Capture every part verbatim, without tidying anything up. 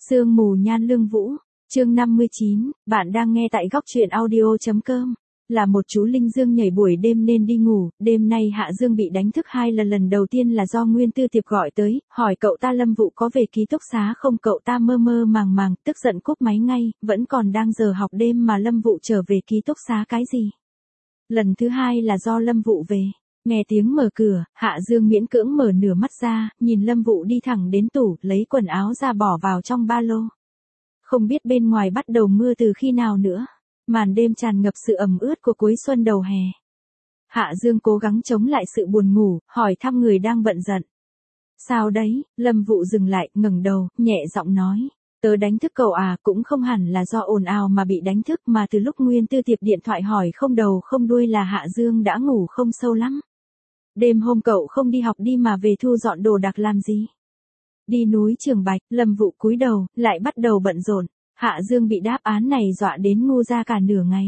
Sương mù nhan lương vũ, chương năm mươi chín, bạn đang nghe tại góc truyện audio.com. Là một chú linh dương nhảy buổi đêm nên đi ngủ, đêm nay Hạ Dương bị đánh thức hai lần lần đầu tiên là do Nguyên Tư Tiệp gọi tới, hỏi cậu ta Lâm Vũ có về ký túc xá không, cậu ta mơ mơ màng màng, tức giận cúp máy ngay, vẫn còn đang giờ học đêm mà Lâm Vũ trở về ký túc xá cái gì. Lần thứ hai là do Lâm Vũ về. Nghe tiếng mở cửa, Hạ Dương miễn cưỡng mở nửa mắt ra, nhìn Lâm Vũ đi thẳng đến tủ, lấy quần áo ra bỏ vào trong ba lô. Không biết bên ngoài bắt đầu mưa từ khi nào nữa. Màn đêm tràn ngập sự ẩm ướt của cuối xuân đầu hè. Hạ Dương cố gắng chống lại sự buồn ngủ, hỏi thăm người đang bận rộn. Sao đấy? Lâm Vũ dừng lại, ngẩng đầu, nhẹ giọng nói. Tớ đánh thức cậu à, cũng không hẳn là do ồn ào mà bị đánh thức mà từ lúc Nguyên Tư Tiệp điện thoại hỏi không đầu không đuôi là Hạ Dương đã ngủ không sâu lắm. Đêm hôm cậu không đi học đi mà về thu dọn đồ đạc làm gì? Đi núi Trường Bạch. Lâm Vũ cúi đầu, lại bắt đầu bận rộn. Hạ Dương bị đáp án này dọa đến ngu ra cả nửa ngày.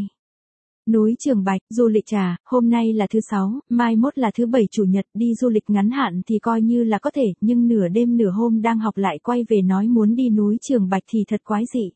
Núi Trường Bạch, du lịch à, hôm nay là thứ sáu, mai mốt là thứ bảy chủ nhật, đi du lịch ngắn hạn thì coi như là có thể, nhưng nửa đêm nửa hôm đang học lại quay về nói muốn đi núi Trường Bạch thì thật quái dị.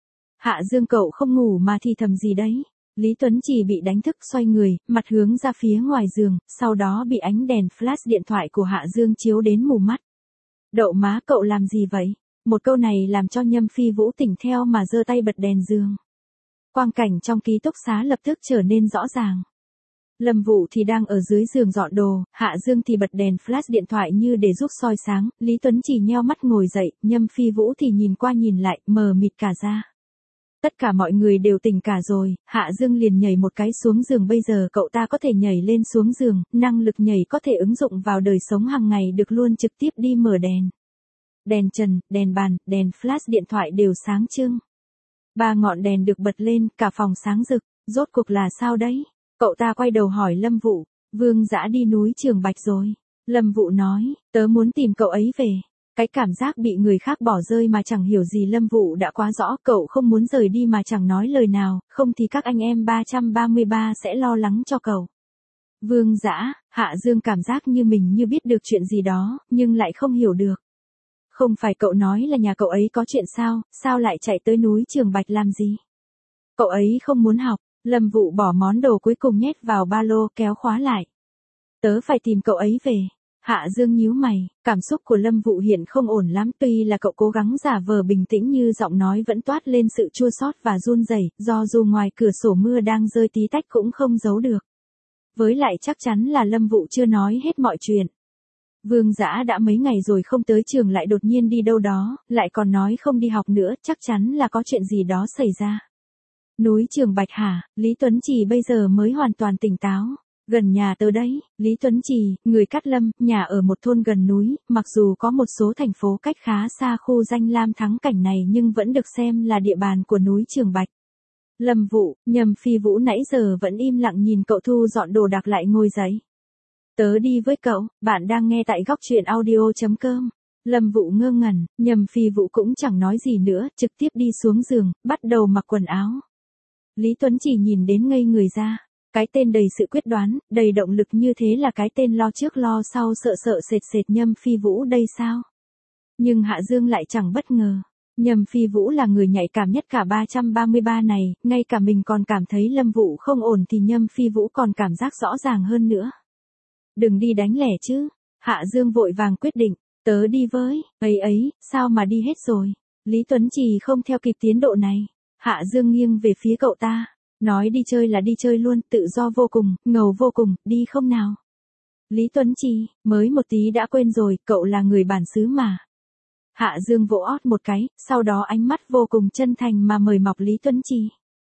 Hạ Dương cậu không ngủ mà thì thầm gì đấy. Lý Tuấn Trì bị đánh thức xoay người, mặt hướng ra phía ngoài giường, sau đó bị ánh đèn flash điện thoại của Hạ Dương chiếu đến mù mắt. Đậu má cậu làm gì vậy? Một câu này làm cho Nhâm Phi Vũ tỉnh theo mà giơ tay bật đèn giường. Quang cảnh trong ký túc xá lập tức trở nên rõ ràng. Lâm Vũ thì đang ở dưới giường dọn đồ, Hạ Dương thì bật đèn flash điện thoại như để giúp soi sáng, Lý Tuấn chỉ nheo mắt ngồi dậy, Nhâm Phi Vũ thì nhìn qua nhìn lại, mờ mịt cả ra. Tất cả mọi người đều tỉnh cả rồi, Hạ Dương liền nhảy một cái xuống giường, bây giờ cậu ta có thể nhảy lên xuống giường, năng lực nhảy có thể ứng dụng vào đời sống hàng ngày được luôn, trực tiếp đi mở đèn. Đèn trần, đèn bàn, đèn flash điện thoại đều sáng trưng. Ba ngọn đèn được bật lên, cả phòng sáng rực, rốt cuộc là sao đấy? Cậu ta quay đầu hỏi Lâm Vũ, Vương Dã đi núi Trường Bạch rồi. Lâm Vũ nói, tớ muốn tìm cậu ấy về. Cái cảm giác bị người khác bỏ rơi mà chẳng hiểu gì Lâm Vũ đã quá rõ, cậu không muốn rời đi mà chẳng nói lời nào, không thì các anh em ba ba ba sẽ lo lắng cho cậu. Vương Dã, Hạ Dương cảm giác như mình như biết được chuyện gì đó, nhưng lại không hiểu được. Không phải cậu nói là nhà cậu ấy có chuyện sao, sao lại chạy tới núi Trường Bạch làm gì? Cậu ấy không muốn học. Lâm Vũ bỏ món đồ cuối cùng nhét vào ba lô, kéo khóa lại. Tớ phải tìm cậu ấy về. Hạ Dương nhíu mày, cảm xúc của Lâm Vũ hiện không ổn lắm, tuy là cậu cố gắng giả vờ bình tĩnh nhưng giọng nói vẫn toát lên sự chua xót và run rẩy, do dù ngoài cửa sổ mưa đang rơi tí tách cũng không giấu được. Với lại chắc chắn là Lâm Vũ chưa nói hết mọi chuyện. Vương Dã đã mấy ngày rồi không tới trường lại đột nhiên đi đâu đó, lại còn nói không đi học nữa, chắc chắn là có chuyện gì đó xảy ra. Núi Trường Bạch hả? Lý Tuấn Trì bây giờ mới hoàn toàn tỉnh táo. Gần nhà tớ đấy. Lý Tuấn Trì, người Cát Lâm, nhà ở một thôn gần núi, mặc dù có một số thành phố cách khá xa khu danh lam thắng cảnh này nhưng vẫn được xem là địa bàn của núi Trường Bạch. Lâm Vũ, Nhâm Phi Vũ nãy giờ vẫn im lặng nhìn cậu thu dọn đồ đạc lại ngồi dậy. Tớ đi với cậu, bạn đang nghe tại góc truyện audio.com. Lâm Vũ ngơ ngẩn, Nhâm Phi Vũ cũng chẳng nói gì nữa, trực tiếp đi xuống giường, bắt đầu mặc quần áo. Lý Tuấn chỉ nhìn đến ngây người ra. Cái tên đầy sự quyết đoán, đầy động lực như thế là cái tên lo trước lo sau sợ sợ sệt sệt Nhâm Phi Vũ đây sao? Nhưng Hạ Dương lại chẳng bất ngờ. Nhâm Phi Vũ là người nhạy cảm nhất cả ba ba ba này, ngay cả mình còn cảm thấy Lâm Vũ không ổn thì Nhâm Phi Vũ còn cảm giác rõ ràng hơn nữa. Đừng đi đánh lẻ chứ. Hạ Dương vội vàng quyết định, tớ đi với, ấy ấy, sao mà đi hết rồi. Lý Tuấn Trì không theo kịp tiến độ này. Hạ Dương nghiêng về phía cậu ta. Nói đi chơi là đi chơi luôn, tự do vô cùng, ngầu vô cùng, đi không nào? Lý Tuấn Trì, mới một tí đã quên rồi, cậu là người bản xứ mà. Hạ Dương vỗ ót một cái, sau đó ánh mắt vô cùng chân thành mà mời mọc Lý Tuấn Trì.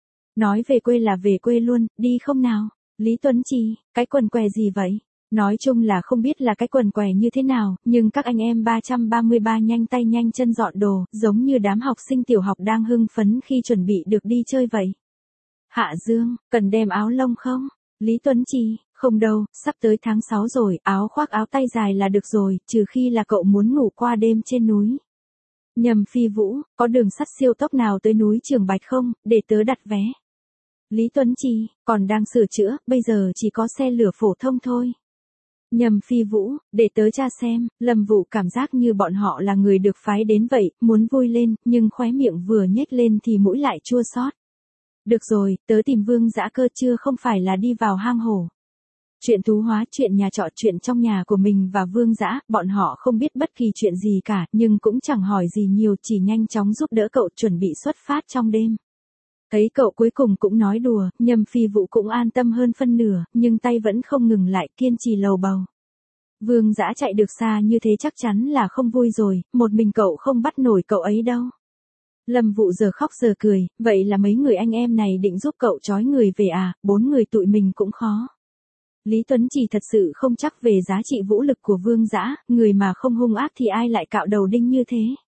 Nói về quê là về quê luôn, đi không nào? Lý Tuấn Trì, cái quần què gì vậy? Nói chung là không biết là cái quần què như thế nào, nhưng các anh em ba ba ba nhanh tay nhanh chân dọn đồ, giống như đám học sinh tiểu học đang hưng phấn khi chuẩn bị được đi chơi vậy. Hạ Dương, cần đem áo lông không? Lý Tuấn Trì, không đâu, sắp tới tháng sáu rồi, áo khoác áo tay dài là được rồi, trừ khi là cậu muốn ngủ qua đêm trên núi. Nhâm Phi Vũ, có đường sắt siêu tốc nào tới núi Trường Bạch không, để tớ đặt vé. Lý Tuấn Trì, còn đang sửa chữa, bây giờ chỉ có xe lửa phổ thông thôi. Nhâm Phi Vũ, để tớ tra xem. Lâm Vũ cảm giác như bọn họ là người được phái đến vậy, muốn vui lên, nhưng khóe miệng vừa nhếch lên thì mũi lại chua xót. Được rồi, tớ tìm Vương Dã cơ chưa không phải là đi vào hang hổ. Chuyện thú hóa, chuyện nhà trọ, chuyện trong nhà của mình và Vương Dã, bọn họ không biết bất kỳ chuyện gì cả, nhưng cũng chẳng hỏi gì nhiều, chỉ nhanh chóng giúp đỡ cậu chuẩn bị xuất phát trong đêm. Thấy cậu cuối cùng cũng nói đùa, Nhâm Phi Vũ cũng an tâm hơn phân nửa, nhưng tay vẫn không ngừng lại, kiên trì lầu bầu. Vương Dã chạy được xa như thế chắc chắn là không vui rồi, một mình cậu không bắt nổi cậu ấy đâu. Lâm Vũ giờ khóc giờ cười, vậy là mấy người anh em này định giúp cậu trói người về à, bốn người tụi mình cũng khó. Lý Tuấn Chỉ thật sự không chắc về giá trị vũ lực của Vương Dã, người mà không hung ác thì ai lại cạo đầu đinh như thế.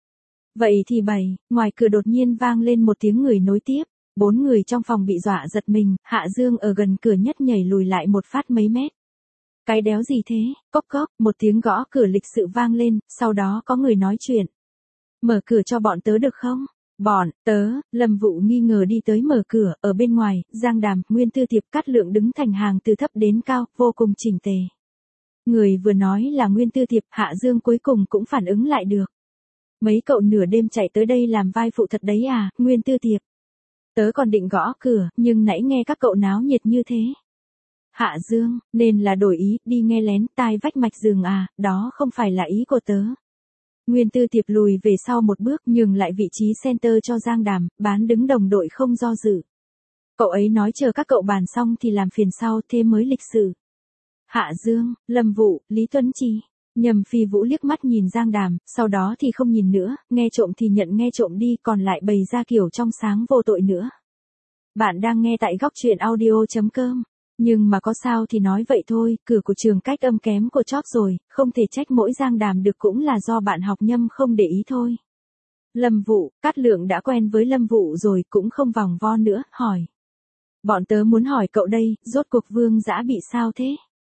Vậy thì bày, ngoài cửa đột nhiên vang lên một tiếng người nối tiếp, bốn người trong phòng bị dọa giật mình, Hạ Dương ở gần cửa nhất nhảy lùi lại một phát mấy mét. Cái đéo gì thế, cốc cốc, một tiếng gõ cửa lịch sự vang lên, sau đó có người nói chuyện. Mở cửa cho bọn tớ được không? Bọn, tớ, Lâm Vũ nghi ngờ đi tới mở cửa, ở bên ngoài, Giang Đàm, Nguyên Tư Tiệp, Cát Lượng đứng thành hàng từ thấp đến cao, vô cùng chỉnh tề. Người vừa nói là Nguyên Tư Tiệp, Hạ Dương cuối cùng cũng phản ứng lại được. Mấy cậu nửa đêm chạy tới đây làm vai phụ thật đấy à, Nguyên Tư Tiệp. Tớ còn định gõ cửa, nhưng nãy nghe các cậu náo nhiệt như thế. Hạ Dương, nên là đổi ý, đi nghe lén, tai vách mạch rừng à, đó không phải là ý của tớ. Nguyên Tư Tiệp lùi về sau một bước, nhường lại vị trí center cho Giang Đàm, bán đứng đồng đội không do dự. Cậu ấy nói chờ các cậu bàn xong thì làm phiền sau, thế mới lịch sự. Hạ Dương, Lâm Vũ, Lý Tuấn Chi. Nhâm Phi Vũ liếc mắt nhìn Giang Đàm, sau đó thì không nhìn nữa, nghe trộm thì nhận nghe trộm đi, còn lại bày ra kiểu trong sáng vô tội nữa. Bạn đang nghe tại góc truyện audio chấm com. Nhưng mà có sao thì nói vậy thôi, cửa của trường cách âm kém của chóp rồi, không thể trách mỗi Giang Đàm được cũng là do bạn học Nhâm không để ý thôi. Lâm Vũ, Cát Lượng đã quen với Lâm Vũ rồi, cũng không vòng vo nữa, hỏi. Bọn tớ muốn hỏi cậu đây, rốt cuộc Vương Dã bị sao thế?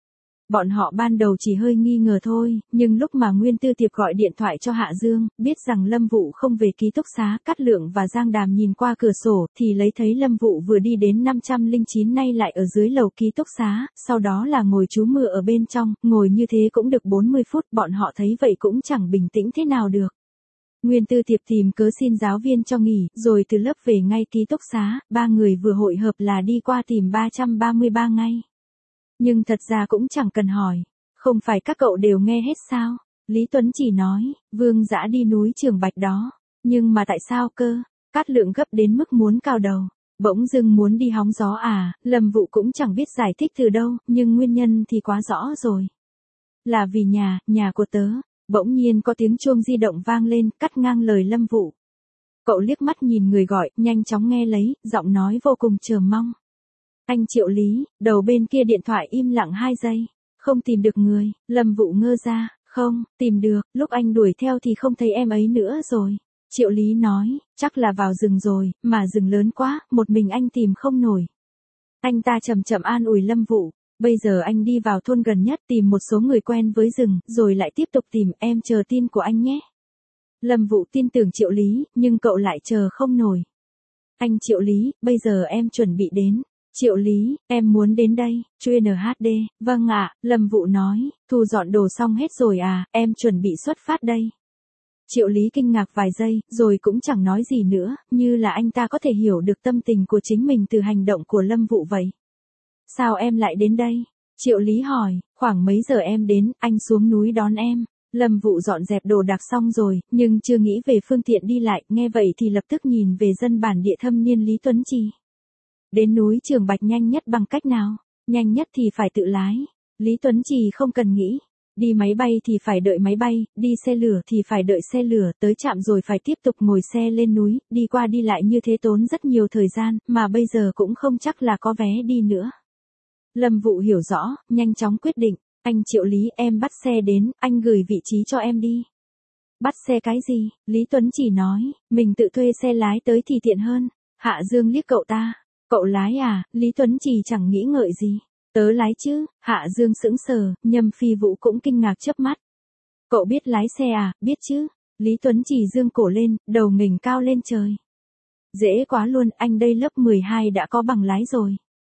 Bọn họ ban đầu chỉ hơi nghi ngờ thôi, nhưng lúc mà Nguyên Tư Tiệp gọi điện thoại cho Hạ Dương, biết rằng Lâm Vũ không về ký túc xá, Cát Lượng và Giang Đàm nhìn qua cửa sổ, thì lấy thấy Lâm Vũ vừa đi đến năm trăm lẻ chín nay lại ở dưới lầu ký túc xá, sau đó là ngồi trú mưa ở bên trong, ngồi như thế cũng được bốn mươi phút, bọn họ thấy vậy cũng chẳng bình tĩnh thế nào được. Nguyên Tư Tiệp tìm cớ xin giáo viên cho nghỉ, rồi từ lớp về ngay ký túc xá, ba người vừa hội hợp là đi qua tìm ba trăm ba mươi ba ngay. Nhưng thật ra cũng chẳng cần hỏi, không phải các cậu đều nghe hết sao? Lý Tuấn chỉ nói, Vương Dã đi núi Trường Bạch đó, nhưng mà tại sao cơ? Cát Lượng gấp đến mức muốn cào đầu, bỗng dưng muốn đi hóng gió à, Lâm Vũ cũng chẳng biết giải thích từ đâu, nhưng nguyên nhân thì quá rõ rồi. Là vì nhà, nhà của tớ, bỗng nhiên có tiếng chuông di động vang lên, cắt ngang lời Lâm Vũ. Cậu liếc mắt nhìn người gọi, nhanh chóng nghe lấy, giọng nói vô cùng chờ mong. Anh Triệu Lý, đầu bên kia điện thoại im lặng hai giây, không tìm được người, Lâm Vũ ngơ ra, không, tìm được, lúc anh đuổi theo thì không thấy em ấy nữa rồi. Triệu Lý nói, chắc là vào rừng rồi, mà rừng lớn quá, một mình anh tìm không nổi. Anh ta chậm chậm an ủi Lâm Vũ, bây giờ anh đi vào thôn gần nhất tìm một số người quen với rừng, rồi lại tiếp tục tìm, em chờ tin của anh nhé. Lâm Vũ tin tưởng Triệu Lý, nhưng cậu lại chờ không nổi. Anh Triệu Lý, bây giờ em chuẩn bị đến. Triệu Lý, em muốn đến đây, chuyên en hát đê, vâng ạ, Lâm Vũ nói, thu dọn đồ xong hết rồi à, em chuẩn bị xuất phát đây. Triệu Lý kinh ngạc vài giây, rồi cũng chẳng nói gì nữa, như là anh ta có thể hiểu được tâm tình của chính mình từ hành động của Lâm Vũ vậy. Sao em lại đến đây? Triệu Lý hỏi, khoảng mấy giờ em đến, anh xuống núi đón em. Lâm Vũ dọn dẹp đồ đạc xong rồi, nhưng chưa nghĩ về phương tiện đi lại, nghe vậy thì lập tức nhìn về dân bản địa thâm niên Lý Tuấn Chi. Đến núi Trường Bạch nhanh nhất bằng cách nào? Nhanh nhất thì phải tự lái. Lý Tuấn Trì không cần nghĩ. Đi máy bay thì phải đợi máy bay, đi xe lửa thì phải đợi xe lửa, tới trạm rồi phải tiếp tục ngồi xe lên núi, đi qua đi lại như thế tốn rất nhiều thời gian, mà bây giờ cũng không chắc là có vé đi nữa. Lâm Vũ hiểu rõ, nhanh chóng quyết định, anh Triệu Lý em bắt xe đến, anh gửi vị trí cho em đi. Bắt xe cái gì? Lý Tuấn Chỉ nói, mình tự thuê xe lái tới thì tiện hơn. Hạ Dương liếc cậu ta. Cậu lái à, Lý Tuấn Trì chẳng nghĩ ngợi gì. Tớ lái chứ, Hạ Dương sững sờ, Nhâm Phi Vũ cũng kinh ngạc chớp mắt. Cậu biết lái xe à, biết chứ. Lý Tuấn Trì dương cổ lên, đầu nghềnh cao lên trời. Dễ quá luôn, anh đây lớp mười hai đã có bằng lái rồi.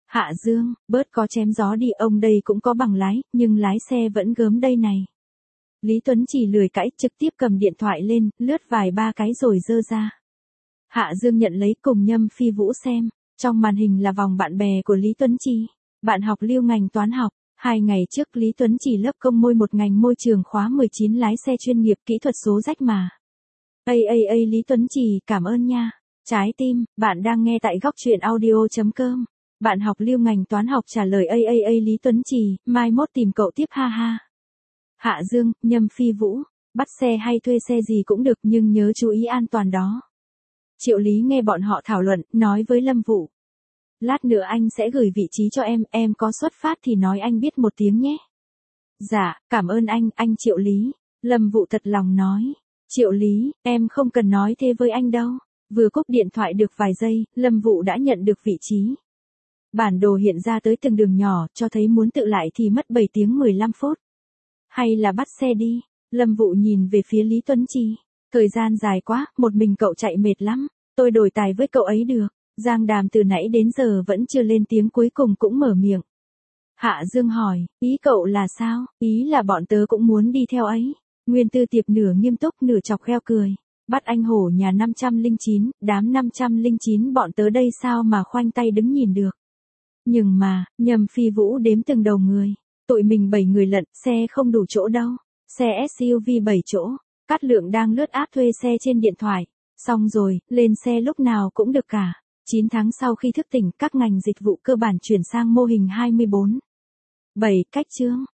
Hạ Dương, bớt có chém gió đi, ông đây cũng có bằng lái, nhưng lái xe vẫn gớm đây này. Lý Tuấn Chỉ lười cãi, trực tiếp cầm điện thoại lên, lướt vài ba cái rồi dơ ra. Hạ Dương nhận lấy cùng Nhâm Phi Vũ xem, trong màn hình là vòng bạn bè của Lý Tuấn Chỉ, bạn học Lưu ngành toán học. Hai ngày trước Lý Tuấn Chỉ lớp công môi một ngành môi trường khóa mười chín lái xe chuyên nghiệp kỹ thuật số rách mà. Ây ây ây Lý Tuấn Chỉ, cảm ơn nha. Trái tim, bạn đang nghe tại góc truyện audio.com. Bạn học Lưu ngành toán học trả lời ây ây ây Lý Tuấn Chỉ, mai mốt tìm cậu tiếp ha ha. Hạ Dương, Nhâm Phi Vũ, bắt xe hay thuê xe gì cũng được nhưng nhớ chú ý an toàn đó. Triệu Lý nghe bọn họ thảo luận, nói với Lâm Vũ. Lát nữa anh sẽ gửi vị trí cho em, em có xuất phát thì nói anh biết một tiếng nhé. Dạ, cảm ơn anh, anh Triệu Lý. Lâm Vũ thật lòng nói. Triệu Lý, em không cần nói thế với anh đâu. Vừa cúp điện thoại được vài giây, Lâm Vũ đã nhận được vị trí. Bản đồ hiện ra tới từng đường nhỏ, cho thấy muốn tự lại thì mất bảy tiếng mười lăm phút. Hay là bắt xe đi? Lâm Vũ nhìn về phía Lý Tuấn Chỉ. Thời gian dài quá, một mình cậu chạy mệt lắm. Tôi đổi tài với cậu ấy được. Giang Đàm từ nãy đến giờ vẫn chưa lên tiếng, cuối cùng cũng mở miệng. Hạ Dương hỏi, ý cậu là sao? Ý là bọn tớ cũng muốn đi theo ấy. Nguyên Tư Tiệp nửa nghiêm túc nửa chọc gheo cười. Bắt anh hổ nhà năm trăm lẻ chín, đám năm trăm lẻ chín bọn tớ đây sao mà khoanh tay đứng nhìn được. Nhưng mà, Nhâm Phi Vũ đếm từng đầu người. Tụi mình bảy người lận, xe không đủ chỗ đâu. Xe ét u vê bảy chỗ. Cát Lượng đang lướt app thuê xe trên điện thoại. Xong rồi, lên xe lúc nào cũng được cả. chín tháng sau khi thức tỉnh, các ngành dịch vụ cơ bản chuyển sang mô hình hai mươi bốn bảy cách chương.